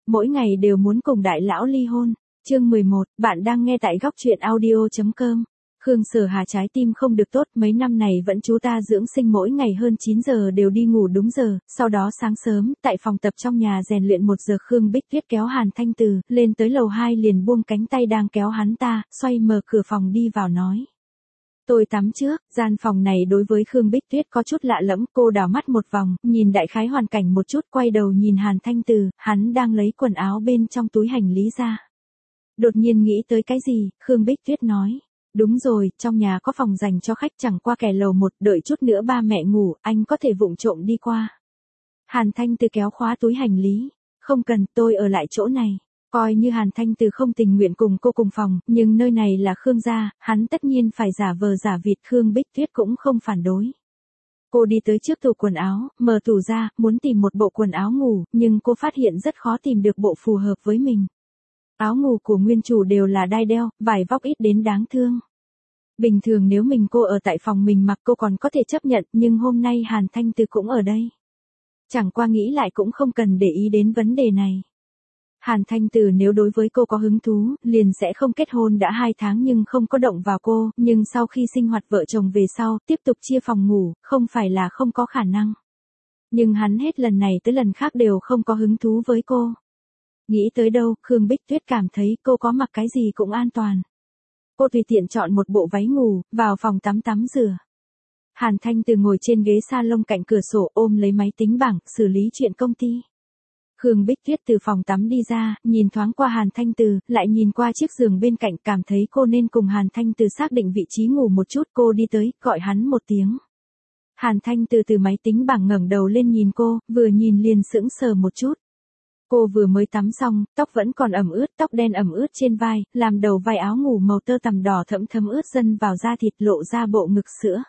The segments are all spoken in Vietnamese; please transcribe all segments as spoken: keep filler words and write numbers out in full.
Mỗi ngày đều muốn cùng đại lão ly hôn. Chương mười một, bạn đang nghe tại góc truyện audio.com. Khương Sở Hà trái tim không được tốt, mấy năm này vẫn chú ta dưỡng sinh mỗi ngày hơn chín giờ đều đi ngủ đúng giờ, sau đó sáng sớm, tại phòng tập trong nhà rèn luyện một giờ Khương Bích Tuyết kéo Hàn Thanh Từ, lên tới lầu hai liền buông cánh tay đang kéo hắn ta, xoay mở cửa phòng đi vào nói. Tôi tắm trước, gian phòng này đối với Khương Bích Tuyết có chút lạ lẫm, cô đảo mắt một vòng, nhìn đại khái hoàn cảnh một chút quay đầu nhìn Hàn Thanh Từ, hắn đang lấy quần áo bên trong túi hành lý ra. Đột nhiên nghĩ tới cái gì, Khương Bích Tuyết nói. Đúng rồi, trong nhà có phòng dành cho khách chẳng qua kẻ lầu một, đợi chút nữa ba mẹ ngủ, anh có thể vụng trộm đi qua. Hàn Thanh Từ kéo khóa túi hành lý. Không cần, tôi ở lại chỗ này. Coi như Hàn Thanh Từ không tình nguyện cùng cô cùng phòng, nhưng nơi này là Khương gia, hắn tất nhiên phải giả vờ giả vịt. Khương Bích Tuyết cũng không phản đối. Cô đi tới trước tủ quần áo, mở tủ ra, muốn tìm một bộ quần áo ngủ, nhưng cô phát hiện rất khó tìm được bộ phù hợp với mình. Áo ngủ của nguyên chủ đều là đai đeo, vải vóc ít đến đáng thương. Bình thường nếu mình cô ở tại phòng mình mặc cô còn có thể chấp nhận, nhưng hôm nay Hàn Thanh Từ cũng ở đây. Chẳng qua nghĩ lại cũng không cần để ý đến vấn đề này. Hàn Thanh Từ nếu đối với cô có hứng thú, liền sẽ không kết hôn đã hai tháng nhưng không có động vào cô, nhưng sau khi sinh hoạt vợ chồng về sau, tiếp tục chia phòng ngủ, không phải là không có khả năng. Nhưng hắn hết lần này tới lần khác đều không có hứng thú với cô. Nghĩ tới đâu, Khương Bích Tuyết cảm thấy cô có mặc cái gì cũng an toàn. Cô tùy tiện chọn một bộ váy ngủ, vào phòng tắm tắm rửa. Hàn Thanh Từ ngồi trên ghế salon cạnh cửa sổ ôm lấy máy tính bảng, xử lý chuyện công ty. Khương Bích Tuyết từ phòng tắm đi ra, nhìn thoáng qua Hàn Thanh Từ, lại nhìn qua chiếc giường bên cạnh cảm thấy cô nên cùng Hàn Thanh Từ xác định vị trí ngủ một chút. Cô đi tới, gọi hắn một tiếng. Hàn Thanh Từ từ máy tính bảng ngẩng đầu lên nhìn cô, vừa nhìn liền sững sờ một chút. Cô vừa mới tắm xong, tóc vẫn còn ẩm ướt, tóc đen ẩm ướt trên vai, làm đầu vai áo ngủ màu tơ tằm đỏ thẫm thấm ướt dần vào da thịt lộ ra bộ ngực sữa.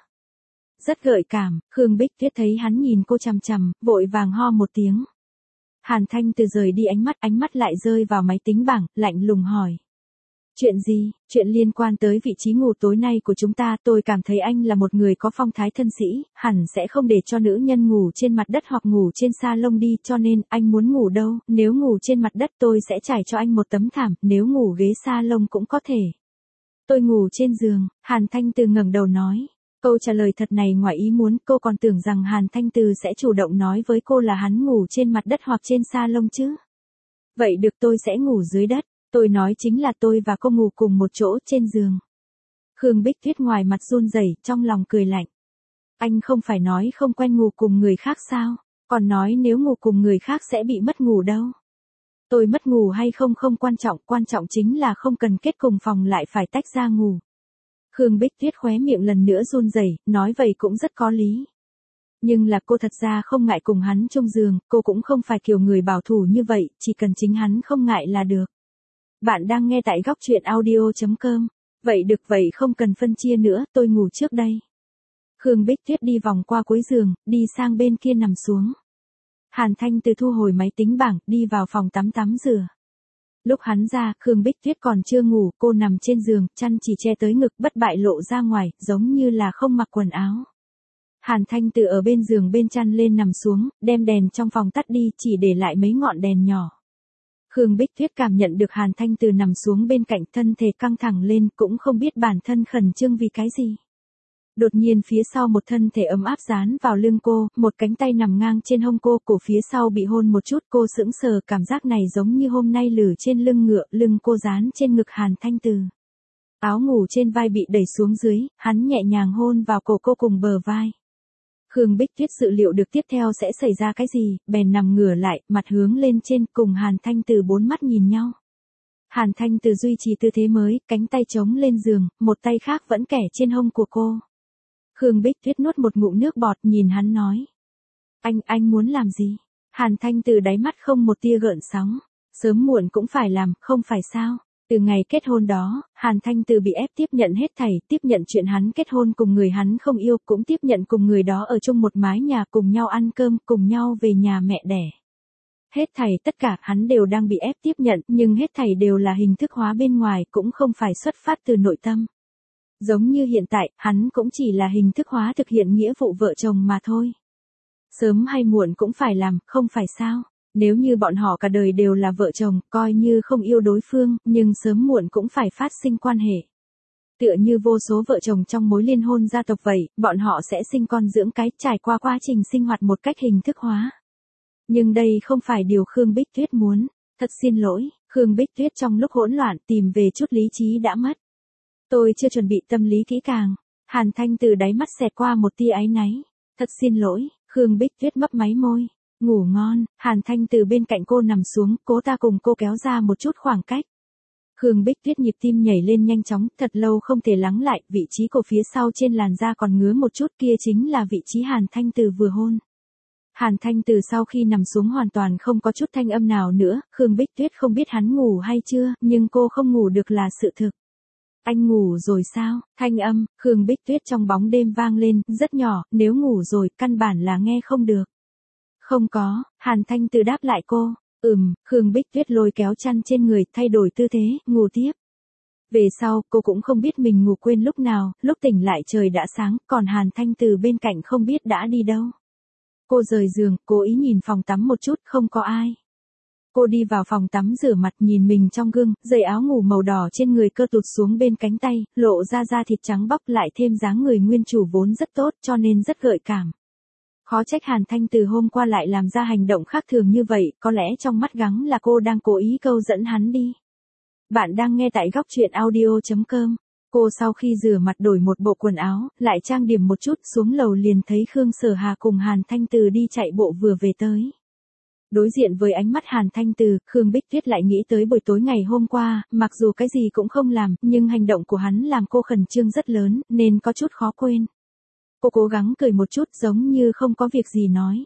Rất gợi cảm, Khương Bích Tuyết thấy hắn nhìn cô chằm chằm, vội vàng ho một tiếng. Hàn Thanh Từ rời đi ánh mắt, ánh mắt lại rơi vào máy tính bảng, lạnh lùng hỏi. Chuyện gì? Chuyện liên quan tới vị trí ngủ tối nay của chúng ta, tôi cảm thấy anh là một người có phong thái thân sĩ, hẳn sẽ không để cho nữ nhân ngủ trên mặt đất hoặc ngủ trên salon đi, cho nên, anh muốn ngủ đâu, nếu ngủ trên mặt đất tôi sẽ trải cho anh một tấm thảm, nếu ngủ ghế salon cũng có thể. Tôi ngủ trên giường, Hàn Thanh Từ ngẩng đầu nói. Câu trả lời thật này ngoài ý muốn, cô còn tưởng rằng Hàn Thanh Từ sẽ chủ động nói với cô là hắn ngủ trên mặt đất hoặc trên salon chứ. Vậy được, tôi sẽ ngủ dưới đất. Tôi nói chính là tôi và cô ngủ cùng một chỗ trên giường. Khương Bích Tuyết ngoài mặt run rẩy, trong lòng cười lạnh. Anh không phải nói không quen ngủ cùng người khác sao, còn nói nếu ngủ cùng người khác sẽ bị mất ngủ đâu. Tôi mất ngủ hay không không quan trọng, quan trọng chính là không cần kết cùng phòng lại phải tách ra ngủ. Khương Bích Tuyết khóe miệng lần nữa run rẩy, nói vậy cũng rất có lý. Nhưng là cô thật ra không ngại cùng hắn chung giường, cô cũng không phải kiểu người bảo thủ như vậy, chỉ cần chính hắn không ngại là được. Bạn đang nghe tại góc truyện audio.com. Vậy được, vậy không cần phân chia nữa, tôi ngủ trước đây. Khương Bích Tuyết đi vòng qua cuối giường, đi sang bên kia nằm xuống. Hàn Thanh Từ thu hồi máy tính bảng, đi vào phòng tắm tắm rửa. Lúc hắn ra, Khương Bích Tuyết còn chưa ngủ, cô nằm trên giường, chăn chỉ che tới ngực, bất bại lộ ra ngoài, giống như là không mặc quần áo. Hàn Thanh Từ ở bên giường bên chăn lên nằm xuống, đem đèn trong phòng tắt đi, chỉ để lại mấy ngọn đèn nhỏ. Khương Bích Tuyết cảm nhận được Hàn Thanh Từ nằm xuống bên cạnh, thân thể căng thẳng lên, cũng không biết bản thân khẩn trương vì cái gì. Đột nhiên phía sau một thân thể ấm áp dán vào lưng cô, một cánh tay nằm ngang trên hông cô, cổ phía sau bị hôn một chút, cô sững sờ, cảm giác này giống như hôm nay lử trên lưng ngựa, lưng cô dán trên ngực Hàn Thanh Từ. Áo ngủ trên vai bị đẩy xuống dưới, hắn nhẹ nhàng hôn vào cổ cô cùng bờ vai. Khương Bích Tuyết dự liệu được tiếp theo sẽ xảy ra cái gì, bèn nằm ngửa lại, mặt hướng lên trên, cùng Hàn Thanh Từ bốn mắt nhìn nhau. Hàn Thanh Từ duy trì tư thế mới, cánh tay chống lên giường, một tay khác vẫn kẻ trên hông của cô. Khương Bích Tuyết nuốt một ngụm nước bọt, nhìn hắn nói. Anh, anh muốn làm gì? Hàn Thanh Từ đáy mắt không một tia gợn sóng. Sớm muộn cũng phải làm, không phải sao? Từ ngày kết hôn đó, Hàn Thanh Từ bị ép tiếp nhận hết thảy, tiếp nhận chuyện hắn kết hôn cùng người hắn không yêu, cũng tiếp nhận cùng người đó ở chung một mái nhà, cùng nhau ăn cơm, cùng nhau về nhà mẹ đẻ. Hết thảy tất cả hắn đều đang bị ép tiếp nhận, nhưng hết thảy đều là hình thức hóa bên ngoài, cũng không phải xuất phát từ nội tâm. Giống như hiện tại, hắn cũng chỉ là hình thức hóa thực hiện nghĩa vụ vợ chồng mà thôi. Sớm hay muộn cũng phải làm, không phải sao? Nếu như bọn họ cả đời đều là vợ chồng, coi như không yêu đối phương, nhưng sớm muộn cũng phải phát sinh quan hệ. Tựa như vô số vợ chồng trong mối liên hôn gia tộc vậy, bọn họ sẽ sinh con dưỡng cái, trải qua quá trình sinh hoạt một cách hình thức hóa. Nhưng đây không phải điều Khương Bích Tuyết muốn. Thật xin lỗi, Khương Bích Tuyết trong lúc hỗn loạn tìm về chút lý trí đã mất. Tôi chưa chuẩn bị tâm lý kỹ càng. Hàn Thanh từ đáy mắt xẹt qua một tia áy náy. Thật xin lỗi, Khương Bích Tuyết mấp máy môi. Ngủ ngon, Hàn Thanh từ bên cạnh cô nằm xuống, cố ta cùng cô kéo ra một chút khoảng cách. Khương Bích Tuyết nhịp tim nhảy lên nhanh chóng, thật lâu không thể lắng lại, vị trí cổ phía sau trên làn da còn ngứa một chút, kia chính là vị trí Hàn Thanh từ vừa hôn. Hàn Thanh từ sau khi nằm xuống hoàn toàn không có chút thanh âm nào nữa, Khương Bích Tuyết không biết hắn ngủ hay chưa, nhưng cô không ngủ được là sự thực. Anh ngủ rồi sao? Thanh âm, Khương Bích Tuyết trong bóng đêm vang lên, rất nhỏ, nếu ngủ rồi, căn bản là nghe không được. Không có, Hàn Thanh từ đáp lại cô. Ừm, Khương Bích Tuyết lôi kéo chăn trên người, thay đổi tư thế, ngủ tiếp. Về sau, cô cũng không biết mình ngủ quên lúc nào, lúc tỉnh lại trời đã sáng, còn Hàn Thanh từ bên cạnh không biết đã đi đâu. Cô rời giường, cố ý nhìn phòng tắm một chút, không có ai. Cô đi vào phòng tắm rửa mặt, nhìn mình trong gương, dây áo ngủ màu đỏ trên người cơ tụt xuống bên cánh tay, lộ ra da thịt trắng bóc lại thêm dáng người nguyên chủ vốn rất tốt cho nên rất gợi cảm. Khó trách Hàn Thanh từ hôm qua lại làm ra hành động khác thường như vậy, có lẽ trong mắt gắng là cô đang cố ý câu dẫn hắn đi. Bạn đang nghe tại góc truyện audio chấm com. Cô sau khi rửa mặt đổi một bộ quần áo, lại trang điểm một chút, xuống lầu liền thấy Khương Sở Hà cùng Hàn Thanh Từ đi chạy bộ vừa về tới. Đối diện với ánh mắt Hàn Thanh Từ, Khương Bích Tuyết lại nghĩ tới buổi tối ngày hôm qua, mặc dù cái gì cũng không làm, nhưng hành động của hắn làm cô khẩn trương rất lớn, nên có chút khó quên. Cô cố gắng cười một chút giống như không có việc gì nói.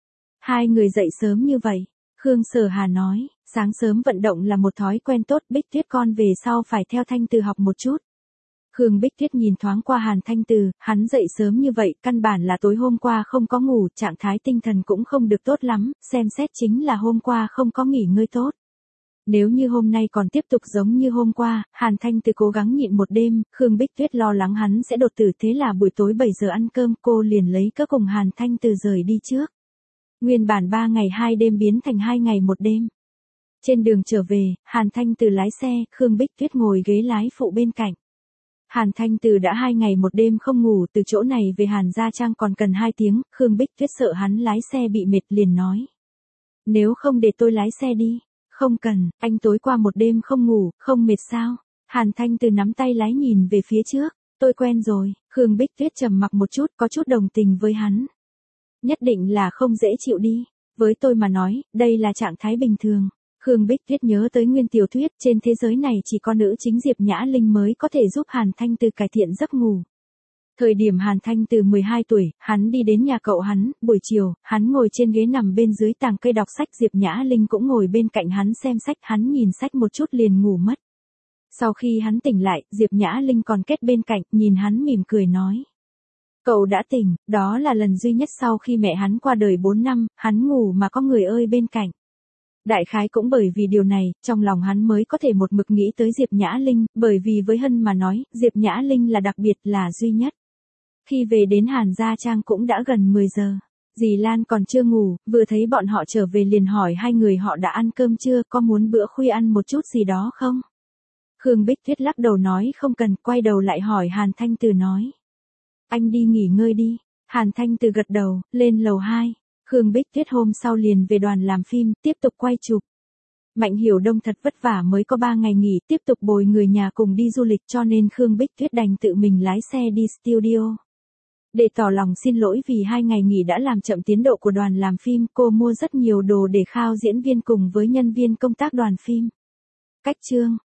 Hai người dậy sớm như vậy, Khương Sở Hà nói, sáng sớm vận động là một thói quen tốt, Bích Tuyết con về sau phải theo Thanh Từ học một chút. Khương Bích Tuyết nhìn thoáng qua Hàn Thanh Từ, hắn dậy sớm như vậy, căn bản là tối hôm qua không có ngủ, trạng thái tinh thần cũng không được tốt lắm, xem xét chính là hôm qua không có nghỉ ngơi tốt. Nếu như hôm nay còn tiếp tục giống như hôm qua, Hàn Thanh Từ cố gắng nhịn một đêm, Khương Bích Tuyết lo lắng hắn sẽ đột tử, thế là buổi tối bảy giờ ăn cơm cô liền lấy cớ cùng Hàn Thanh Từ rời đi trước. Nguyên bản ba ngày hai đêm biến thành hai ngày một đêm. Trên đường trở về, Hàn Thanh Từ lái xe, Khương Bích Tuyết ngồi ghế lái phụ bên cạnh. Hàn Thanh Từ đã hai ngày một đêm không ngủ, từ chỗ này về Hàn Gia Trang còn cần hai tiếng, Khương Bích Tuyết sợ hắn lái xe bị mệt liền nói. Nếu không để tôi lái xe đi. Không cần, anh tối qua một đêm không ngủ, không mệt sao? Hàn Thanh Từ nắm tay lái nhìn về phía trước, tôi quen rồi, Khương Bích Tuyết trầm mặc một chút, có chút đồng tình với hắn. Nhất định là không dễ chịu đi, với tôi mà nói, đây là trạng thái bình thường. Khương Bích Tuyết nhớ tới nguyên tiểu thuyết, trên thế giới này chỉ có nữ chính Diệp Nhã Linh mới có thể giúp Hàn Thanh Từ cải thiện giấc ngủ. Thời điểm Hàn Thanh Từ mười hai tuổi, hắn đi đến nhà cậu hắn, buổi chiều, hắn ngồi trên ghế nằm bên dưới tàng cây đọc sách, Diệp Nhã Linh cũng ngồi bên cạnh hắn xem sách, hắn nhìn sách một chút liền ngủ mất. Sau khi hắn tỉnh lại, Diệp Nhã Linh còn kết bên cạnh, nhìn hắn mỉm cười nói. Cậu đã tỉnh, đó là lần duy nhất sau khi mẹ hắn qua đời bốn năm, hắn ngủ mà có người ơi bên cạnh. Đại khái cũng bởi vì điều này, trong lòng hắn mới có thể một mực nghĩ tới Diệp Nhã Linh, bởi vì với Hân mà nói, Diệp Nhã Linh là đặc biệt, là duy nhất. Khi về đến Hàn Gia Trang cũng đã gần mười giờ. Dì Lan còn chưa ngủ, vừa thấy bọn họ trở về liền hỏi hai người họ đã ăn cơm chưa, có muốn bữa khuya ăn một chút gì đó không? Khương Bích Tuyết lắc đầu nói không cần, quay đầu lại hỏi Hàn Thanh Từ nói. Anh đi nghỉ ngơi đi. Hàn Thanh Từ gật đầu, lên lầu hai. Khương Bích Tuyết hôm sau liền về đoàn làm phim, tiếp tục quay chụp. Mạnh Hiểu Đông thật vất vả mới có ba ngày nghỉ, tiếp tục bồi người nhà cùng đi du lịch cho nên Khương Bích Tuyết đành tự mình lái xe đi studio. Để tỏ lòng xin lỗi vì hai ngày nghỉ đã làm chậm tiến độ của đoàn làm phim, cô mua rất nhiều đồ để khao diễn viên cùng với nhân viên công tác đoàn phim. Cách chương